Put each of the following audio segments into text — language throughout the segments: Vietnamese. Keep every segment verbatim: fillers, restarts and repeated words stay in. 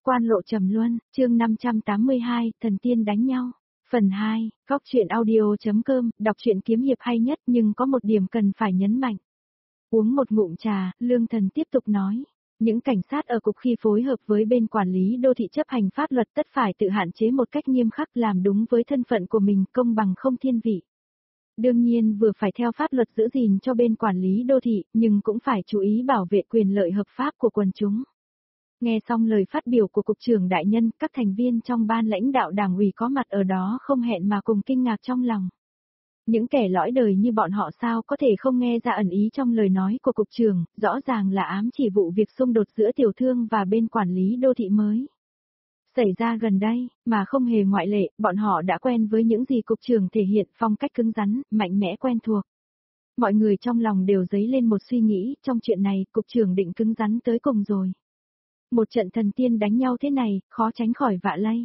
Quan lộ trầm luân, chương năm trăm tám mươi hai, thần tiên đánh nhau. Phần hai, góc truyện audio.com, đọc truyện kiếm hiệp hay nhất nhưng có một điểm cần phải nhấn mạnh. Uống một ngụm trà, Lương Thần tiếp tục nói. Những cảnh sát ở cục khi phối hợp với bên quản lý đô thị chấp hành pháp luật tất phải tự hạn chế một cách nghiêm khắc làm đúng với thân phận của mình, công bằng không thiên vị. Đương nhiên vừa phải theo pháp luật giữ gìn cho bên quản lý đô thị, nhưng cũng phải chú ý bảo vệ quyền lợi hợp pháp của quần chúng. Nghe xong lời phát biểu của Cục trưởng đại nhân, các thành viên trong ban lãnh đạo đảng ủy có mặt ở đó không hẹn mà cùng kinh ngạc trong lòng. Những kẻ lõi đời như bọn họ sao có thể không nghe ra ẩn ý trong lời nói của Cục trưởng, rõ ràng là ám chỉ vụ việc xung đột giữa tiểu thương và bên quản lý đô thị mới xảy ra gần đây, mà không hề ngoại lệ, bọn họ đã quen với những gì Cục trưởng thể hiện phong cách cứng rắn, mạnh mẽ quen thuộc. Mọi người trong lòng đều dấy lên một suy nghĩ, trong chuyện này, Cục trưởng định cứng rắn tới cùng rồi. Một trận thần tiên đánh nhau thế này, khó tránh khỏi vạ lây.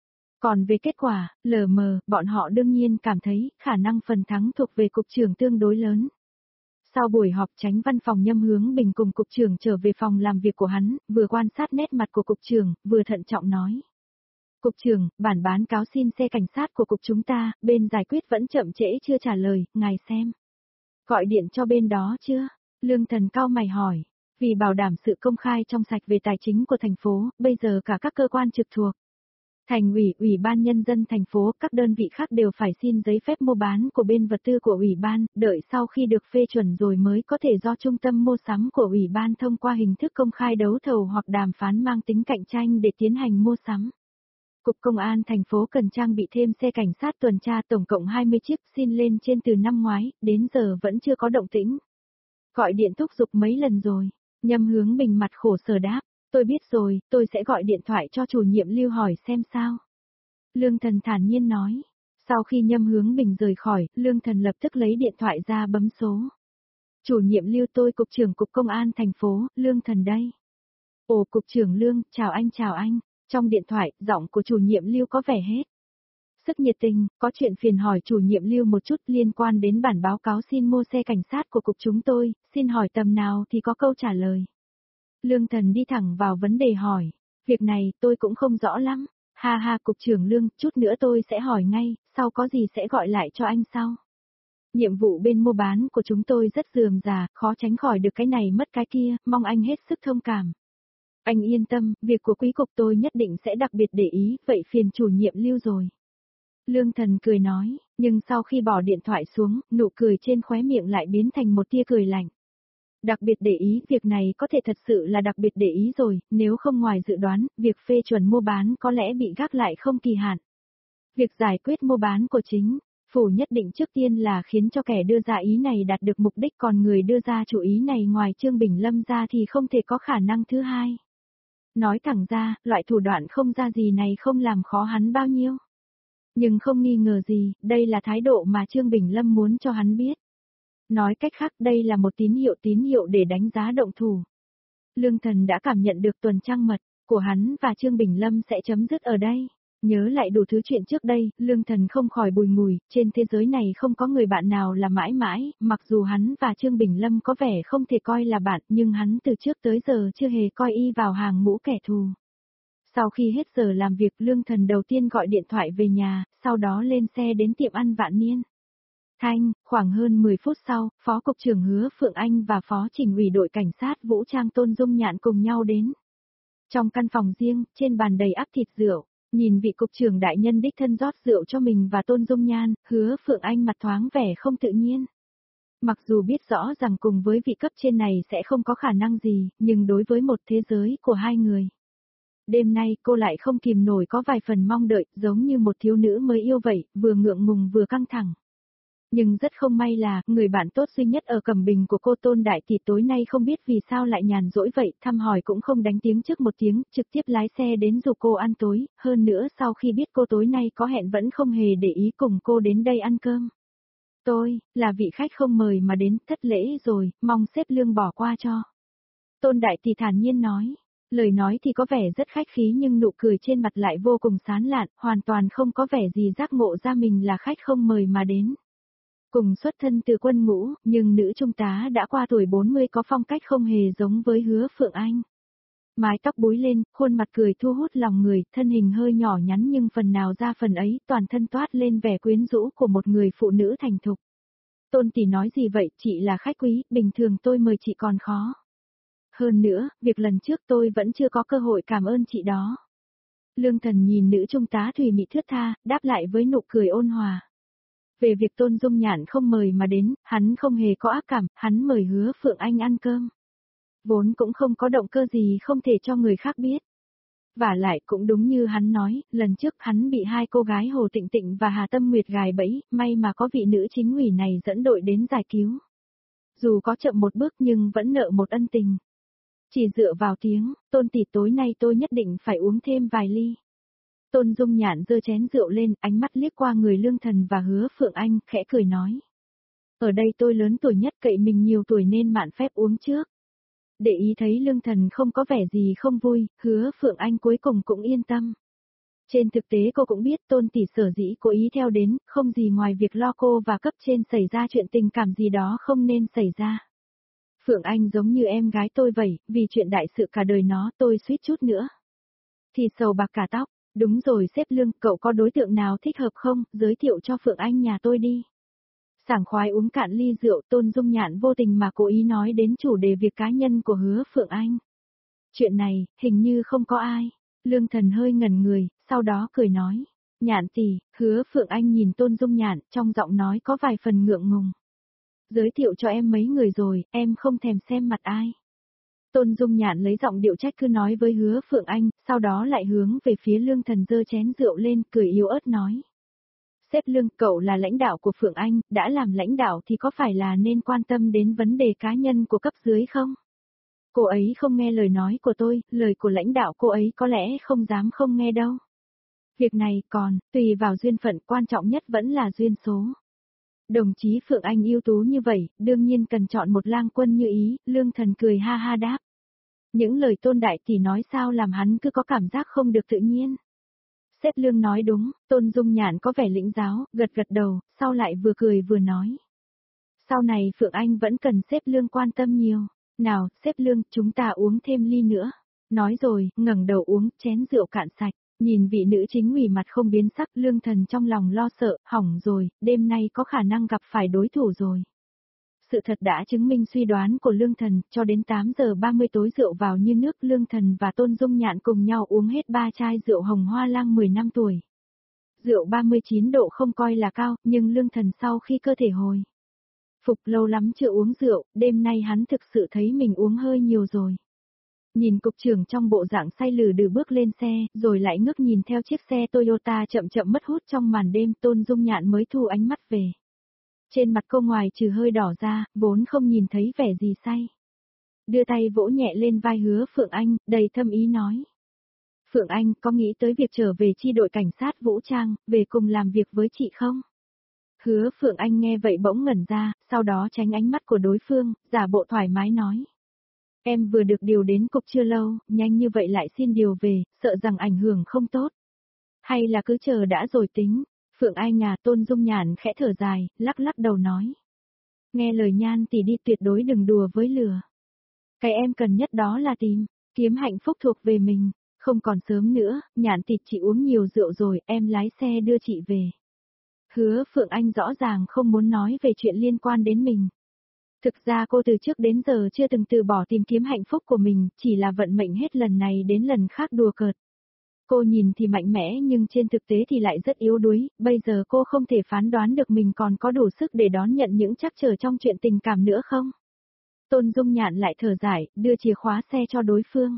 Còn về kết quả, lờ mờ, bọn họ đương nhiên cảm thấy, khả năng phần thắng thuộc về Cục trưởng tương đối lớn. Sau buổi họp Chánh văn phòng Nhâm Hướng Bình cùng Cục trưởng trở về phòng làm việc của hắn, vừa quan sát nét mặt của Cục trưởng, vừa thận trọng nói. Cục trưởng, bản bán cáo xin xe cảnh sát của Cục chúng ta, bên giải quyết vẫn chậm trễ chưa trả lời, ngài xem. Gọi điện cho bên đó chưa? Lương Thần cau mày hỏi. Vì bảo đảm sự công khai trong sạch về tài chính của thành phố, bây giờ cả các cơ quan trực thuộc Thành ủy, Ủy ban Nhân dân thành phố, các đơn vị khác đều phải xin giấy phép mua bán của bên vật tư của Ủy ban, đợi sau khi được phê chuẩn rồi mới có thể do trung tâm mua sắm của Ủy ban thông qua hình thức công khai đấu thầu hoặc đàm phán mang tính cạnh tranh để tiến hành mua sắm. Cục Công an thành phố cần trang bị thêm xe cảnh sát tuần tra tổng cộng hai mươi chiếc xin lên trên từ năm ngoái, đến giờ vẫn chưa có động tĩnh. Gọi điện thúc giục mấy lần rồi. Nhâm Hướng Bình mặt khổ sở đáp, tôi biết rồi, tôi sẽ gọi điện thoại cho chủ nhiệm Lưu hỏi xem sao. Lương Thần thản nhiên nói. Sau khi Nhâm Hướng Bình rời khỏi, Lương Thần lập tức lấy điện thoại ra bấm số. Chủ nhiệm Lưu, tôi Cục trưởng Cục Công an thành phố, Lương Thần đây. Ồ, Cục trưởng Lương, chào anh chào anh. Trong điện thoại, giọng của chủ nhiệm Lưu có vẻ hết sức nhiệt tình, có chuyện phiền hỏi chủ nhiệm Lưu một chút liên quan đến bản báo cáo xin mua xe cảnh sát của cục chúng tôi, xin hỏi tầm nào thì có câu trả lời. Lương Thần đi thẳng vào vấn đề hỏi, việc này tôi cũng không rõ lắm, ha ha Cục trưởng Lương, chút nữa tôi sẽ hỏi ngay, sau có gì sẽ gọi lại cho anh sau. Nhiệm vụ bên mua bán của chúng tôi rất rườm rà, khó tránh khỏi được cái này mất cái kia, mong anh hết sức thông cảm. Anh yên tâm, việc của quý cục tôi nhất định sẽ đặc biệt để ý, vậy phiền chủ nhiệm Lưu rồi. Lương Thần cười nói, nhưng sau khi bỏ điện thoại xuống, nụ cười trên khóe miệng lại biến thành một tia cười lạnh. Đặc biệt để ý, việc này có thể thật sự là đặc biệt để ý rồi, nếu không ngoài dự đoán, việc phê chuẩn mua bán có lẽ bị gác lại không kỳ hạn. Việc giải quyết mua bán của chính phủ nhất định trước tiên là khiến cho kẻ đưa ra ý này đạt được mục đích, còn người đưa ra chủ ý này ngoài Trương Bình Lâm ra thì không thể có khả năng thứ hai. Nói thẳng ra, loại thủ đoạn không ra gì này không làm khó hắn bao nhiêu. Nhưng không nghi ngờ gì, đây là thái độ mà Trương Bình Lâm muốn cho hắn biết. Nói cách khác, đây là một tín hiệu tín hiệu để đánh giá động thủ. Lương Thần đã cảm nhận được tuần trăng mật của hắn và Trương Bình Lâm sẽ chấm dứt ở đây. Nhớ lại đủ thứ chuyện trước đây, Lương Thần không khỏi bùi ngùi, trên thế giới này không có người bạn nào là mãi mãi, mặc dù hắn và Trương Bình Lâm có vẻ không thể coi là bạn, nhưng hắn từ trước tới giờ chưa hề coi y vào hàng ngũ kẻ thù. Sau khi hết giờ làm việc, Lương Thần đầu tiên gọi điện thoại về nhà, sau đó lên xe đến tiệm ăn Vạn Niên. Thanh, khoảng hơn mười phút sau, Phó Cục trưởng Hứa Phượng Anh và Phó Chỉnh ủy đội cảnh sát vũ trang Tôn Dung Nhạn cùng nhau đến. Trong căn phòng riêng, trên bàn đầy ắp thịt rượu, nhìn vị Cục trưởng đại nhân đích thân rót rượu cho mình và Tôn Dung Nhan, Hứa Phượng Anh mặt thoáng vẻ không tự nhiên. Mặc dù biết rõ rằng cùng với vị cấp trên này sẽ không có khả năng gì, nhưng đối với một thế giới của hai người. Đêm nay cô lại không kìm nổi có vài phần mong đợi, giống như một thiếu nữ mới yêu vậy, vừa ngượng ngùng vừa căng thẳng. Nhưng rất không may là, người bạn tốt duy nhất ở Cẩm Bình của cô Tôn Đại Tỷ tối nay không biết vì sao lại nhàn rỗi vậy, thăm hỏi cũng không đánh tiếng trước một tiếng, trực tiếp lái xe đến rủ cô ăn tối, hơn nữa sau khi biết cô tối nay có hẹn vẫn không hề để ý cùng cô đến đây ăn cơm. Tôi, là vị khách không mời mà đến, thất lễ rồi, mong sếp Lương bỏ qua cho. Tôn Đại Tỷ thản nhiên nói. Lời nói thì có vẻ rất khách khí nhưng nụ cười trên mặt lại vô cùng sán lạn, hoàn toàn không có vẻ gì giác ngộ ra mình là khách không mời mà đến. Cùng xuất thân từ quân ngũ, nhưng nữ trung tá đã qua tuổi bốn mươi có phong cách không hề giống với Hứa Phượng Anh. Mái tóc búi lên, khuôn mặt cười thu hút lòng người, thân hình hơi nhỏ nhắn nhưng phần nào ra phần ấy, toàn thân toát lên vẻ quyến rũ của một người phụ nữ thành thục. Tôn tỷ nói gì vậy, chị là khách quý, bình thường tôi mời chị còn khó. Hơn nữa, việc lần trước tôi vẫn chưa có cơ hội cảm ơn chị đó. Lương Thần nhìn nữ trung tá thùy mị thướt tha, đáp lại với nụ cười ôn hòa. Về việc Tôn Dung Nhạn không mời mà đến, hắn không hề có ác cảm, hắn mời Hứa Phượng Anh ăn cơm. Vốn cũng không có động cơ gì không thể cho người khác biết. Và lại cũng đúng như hắn nói, lần trước hắn bị hai cô gái Hồ Tịnh Tịnh và Hà Tâm Nguyệt gài bẫy, may mà có vị nữ chính ủy này dẫn đội đến giải cứu. Dù có chậm một bước nhưng vẫn nợ một ân tình. Chỉ dựa vào tiếng, Tôn tỷ tối nay tôi nhất định phải uống thêm vài ly. Tôn Dung Nhạn giơ chén rượu lên, ánh mắt liếc qua người Lương Thần và Hứa Phượng Anh, khẽ cười nói. Ở đây tôi lớn tuổi nhất, cậy mình nhiều tuổi nên mạn phép uống trước. Để ý thấy Lương Thần không có vẻ gì không vui, Hứa Phượng Anh cuối cùng cũng yên tâm. Trên thực tế cô cũng biết Tôn tỷ sở dĩ cố ý theo đến, không gì ngoài việc lo cô và cấp trên xảy ra chuyện tình cảm gì đó không nên xảy ra. Phượng Anh giống như em gái tôi vậy, vì chuyện đại sự cả đời nó tôi suýt chút nữa. Thì sầu bạc cả tóc, đúng rồi sếp Lương, cậu có đối tượng nào thích hợp không, giới thiệu cho Phượng Anh nhà tôi đi. Sảng khoái uống cạn ly rượu, Tôn Dung Nhạn vô tình mà cố ý nói đến chủ đề việc cá nhân của Hứa Phượng Anh. Chuyện này, hình như không có ai. Lương Thần hơi ngẩn người, sau đó cười nói. Nhạn tỷ, Hứa Phượng Anh nhìn Tôn Dung Nhạn, trong giọng nói có vài phần ngượng ngùng. Giới thiệu cho em mấy người rồi, em không thèm xem mặt ai. Tôn Dung Nhạn lấy giọng điệu trách cứ nói với Hứa Phượng Anh, sau đó lại hướng về phía Lương Thần giơ chén rượu lên, cười yếu ớt nói. Sếp Lương, cậu là lãnh đạo của Phượng Anh, đã làm lãnh đạo thì có phải là nên quan tâm đến vấn đề cá nhân của cấp dưới không? Cô ấy không nghe lời nói của tôi, lời của lãnh đạo cô ấy có lẽ không dám không nghe đâu. Việc này còn, tùy vào duyên phận, quan trọng nhất vẫn là duyên số. Đồng chí Phượng Anh ưu tú như vậy, đương nhiên cần chọn một lang quân như ý, Lương Thần cười ha ha đáp. Những lời Tôn đại tỷ nói sao làm hắn cứ có cảm giác không được tự nhiên. Sếp Lương nói đúng, Tôn Dung Nhạn có vẻ lĩnh giáo, gật gật đầu, sau lại vừa cười vừa nói. Sau này Phượng Anh vẫn cần sếp Lương quan tâm nhiều. Nào, sếp Lương, chúng ta uống thêm ly nữa. Nói rồi, ngẩng đầu uống, chén rượu cạn sạch. Nhìn vị nữ chính ủy mặt không biến sắc, Lương Thần trong lòng lo sợ, hỏng rồi, đêm nay có khả năng gặp phải đối thủ rồi. Sự thật đã chứng minh suy đoán của Lương Thần, cho đến tám giờ ba mươi tối rượu vào như nước, Lương Thần và Tôn Dung Nhạn cùng nhau uống hết ba chai rượu hồng hoa lang mười năm tuổi. Rượu ba mươi chín độ không coi là cao, nhưng Lương Thần sau khi cơ thể hồi phục lâu lắm chưa uống rượu, đêm nay hắn thực sự thấy mình uống hơi nhiều rồi. Nhìn cục trưởng trong bộ dạng say lử đừ bước lên xe, rồi lại ngước nhìn theo chiếc xe Toyota chậm chậm mất hút trong màn đêm, Tôn Dung Nhạn mới thu ánh mắt về. Trên mặt cô ngoài trừ hơi đỏ ra, vốn không nhìn thấy vẻ gì say. Đưa tay vỗ nhẹ lên vai Hứa Phượng Anh, đầy thâm ý nói. Phượng Anh có nghĩ tới việc trở về chi đội cảnh sát vũ trang, về cùng làm việc với chị không? Hứa Phượng Anh nghe vậy bỗng ngẩn ra, sau đó tránh ánh mắt của đối phương, giả bộ thoải mái nói. Em vừa được điều đến cục chưa lâu, nhanh như vậy lại xin điều về, sợ rằng ảnh hưởng không tốt. Hay là cứ chờ đã rồi tính. Phượng Anh à, Tôn Dung Nhạn khẽ thở dài, lắc lắc đầu nói. Nghe lời Nhan tỷ đi, tuyệt đối đừng đùa với lửa. Cái em cần nhất đó là tìm, kiếm hạnh phúc thuộc về mình. Không còn sớm nữa, Nhạn tỷ chị uống nhiều rượu rồi, em lái xe đưa chị về. Hứa Phượng Anh rõ ràng không muốn nói về chuyện liên quan đến mình. Thực ra cô từ trước đến giờ chưa từng từ bỏ tìm kiếm hạnh phúc của mình, chỉ là vận mệnh hết lần này đến lần khác đùa cợt. Cô nhìn thì mạnh mẽ nhưng trên thực tế thì lại rất yếu đuối, bây giờ cô không thể phán đoán được mình còn có đủ sức để đón nhận những trắc trở trong chuyện tình cảm nữa không? Tôn Dung Nhạn lại thở dài, đưa chìa khóa xe cho đối phương.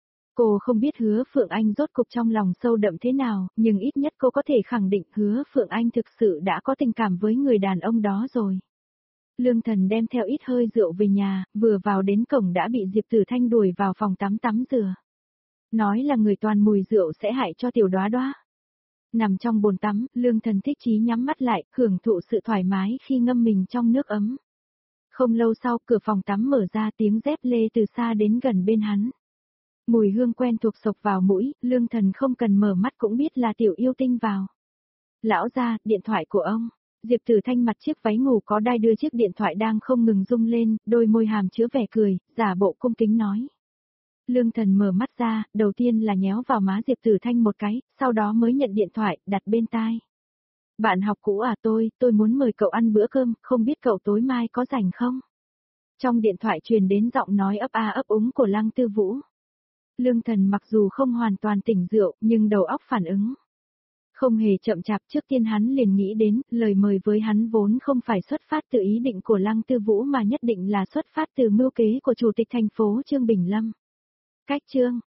Cô không biết Hứa Phượng Anh rốt cục trong lòng sâu đậm thế nào, nhưng ít nhất cô có thể khẳng định Hứa Phượng Anh thực sự đã có tình cảm với người đàn ông đó rồi. Lương Thần đem theo ít hơi rượu về nhà, vừa vào đến cổng đã bị Diệp Tử Thanh đuổi vào phòng tắm tắm rửa. Nói là người toàn mùi rượu sẽ hại cho tiểu đoá đoá. Nằm trong bồn tắm, Lương Thần thích chí nhắm mắt lại, hưởng thụ sự thoải mái khi ngâm mình trong nước ấm. Không lâu sau, cửa phòng tắm mở ra, tiếng dép lê từ xa đến gần bên hắn. Mùi hương quen thuộc sộc vào mũi, Lương Thần không cần mở mắt cũng biết là tiểu yêu tinh vào. Lão gia, điện thoại của ông. Diệp Tử Thanh mặt chiếc váy ngủ có đai đưa chiếc điện thoại đang không ngừng rung lên, đôi môi hàm chứa vẻ cười, giả bộ cung kính nói. Lương Thần mở mắt ra, đầu tiên là nhéo vào má Diệp Tử Thanh một cái, sau đó mới nhận điện thoại, đặt bên tai. Bạn học cũ à tôi, tôi muốn mời cậu ăn bữa cơm, không biết cậu tối mai có rảnh không? Trong điện thoại truyền đến giọng nói ấp a ấp úng của Lăng Tư Vũ. Lương Thần mặc dù không hoàn toàn tỉnh rượu, nhưng đầu óc phản ứng. Không hề chậm chạp, trước tiên hắn liền nghĩ đến, lời mời với hắn vốn không phải xuất phát từ ý định của Lăng Tư Vũ mà nhất định là xuất phát từ mưu kế của Chủ tịch thành phố Trương Bình Lâm. Cách chương,